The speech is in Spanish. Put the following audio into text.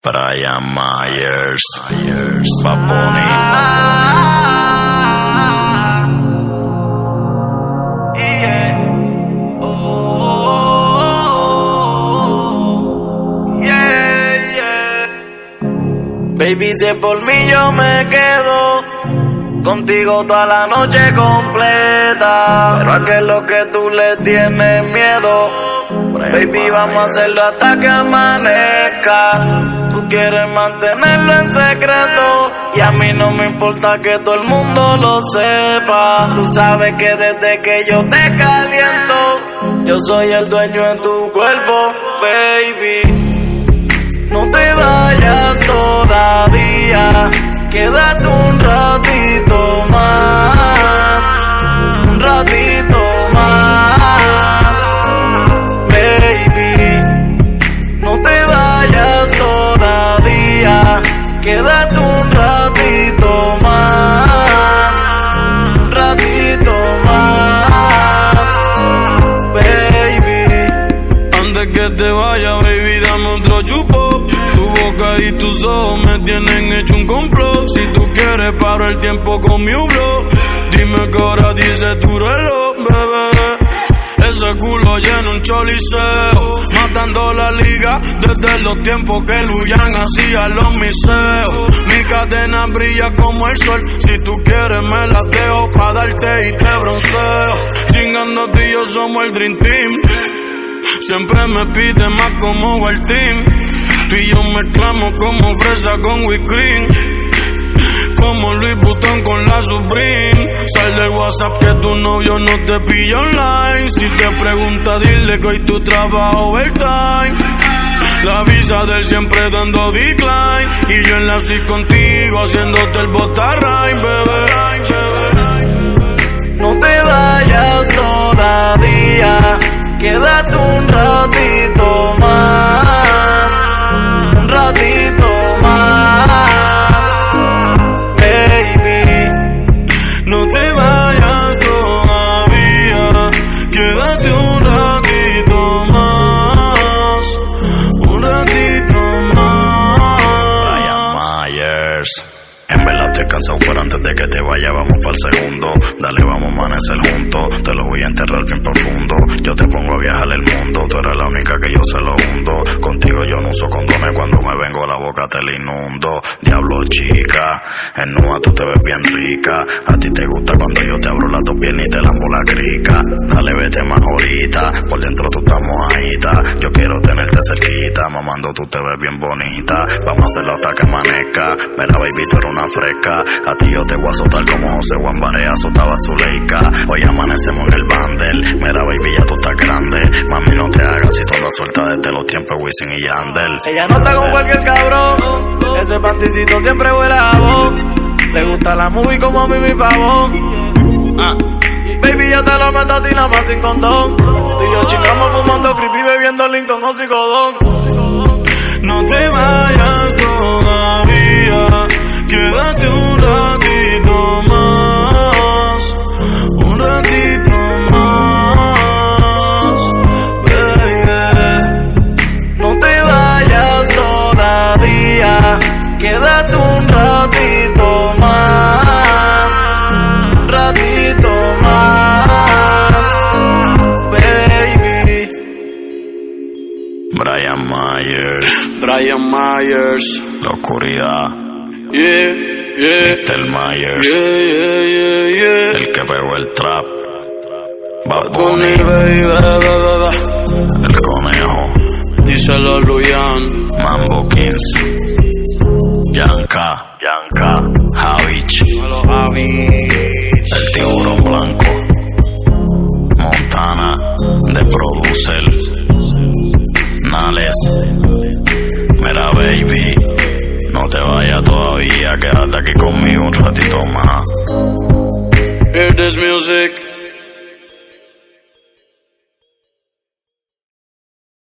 Brian Myers, Bad Bunny. Baby, si es por mí yo me quedo contigo toda la noche completa. Pero a qué es lo que tú le tienes miedo. Baby, vamos a hacerlo hasta que amanezca. Tú quieres mantenerlo en secreto y a mí no me importa que todo el mundo lo sepa. Tú sabes que desde que yo te caliento, yo soy el dueño en tu cuerpo, baby. No te vayas todavía, quédate un ratito más, un ratito más, baby. No te vayas todavía, quédate un ratito más, un ratito más, baby. Antes que te vaya, baby, dame otro chupo. Tu boca y tus ojos me tienen hecho un complot. Si tú quieres paro el tiempo con mi hublot. Dime qué hora dice tu reloj, bebé. Ese culo llena un choliseo, matando la liga desde los tiempos que Luyan hacía los miseos. Mi cadena brilla como el sol, si tú quieres me la dejo pa' darte y te bronceo. Chingando tú y yo somos el Dream Team. Siempre me pide más como el team. Tú y yo mezclamos como fresa con whipped cream, como Louis Vuitton con la Supreme. Sal del WhatsApp que tu novio no te pilla online. Si te pregunta dile que hoy tú trabajas overtime. La visa del siempre dando decline y yo en la suite contigo haciéndote el botarrain, bebé. No te vayas todavía, quédate un ratito más, un ratito más, baby. No te vayas todavía, quédate un ratito más, un ratito más. Brian Myers. En verdad estoy cansado, pero antes de que te vaya vamos para el segundo. Dale, vamos a amanecer juntos, te lo voy a enterrar bien profundo. Yo te pongo a viajar el mundo, tú eres la única que yo se lo hundo. Contigo yo no uso condones, cuando me vengo la boca te la inundo. Diablo chica, en nua tú te ves bien rica. A ti te gusta cuando yo te abro las dos piernas y te lambo la crica. Dale, vete más ahorita, por dentro tú estás mojadita. Yo quiero tenerte cerquita, mamando tú te ves bien bonita. Vamos a hacerlo hasta que amanezca. Mira baby, tú eres una fresca. A ti yo te voy a azotar como José Juan Barea azotaba a Zuleika. Hoy amanecemos en el bandel. Mira baby, ya tú estás grande. Mami, no te hagas si tú andas suelta desde los tiempos de Wisin y Yandel. Ella no está con cualquier cabrón, ese panticito siempre huele a vos. Le gusta la movie como a mí mi pavón. Baby, yo te lo meto a ti nada más sin condón. Tú y yo chingamos fumando creepy, bebiendo Lincoln o Psicodón. No te vayas todavía, quédate un ratito más, un ratito más, baby. No te vayas todavía, quédate un ratito más, un ratito más, baby. Brian Myers, Brian Myers, la oscuridad. Yeah, yeah. Mr. Myers, Yeah. el que pegó el trap. Bad Bunny, Bunny, baby. el conejo. Díselo Luyan. Mambo Kings, Yanka, Javich, el tiburón blanco, Montana, de producer, Nales. Mira baby, no te vayas todavía, quédate aquí conmigo un ratito más. Hear this music.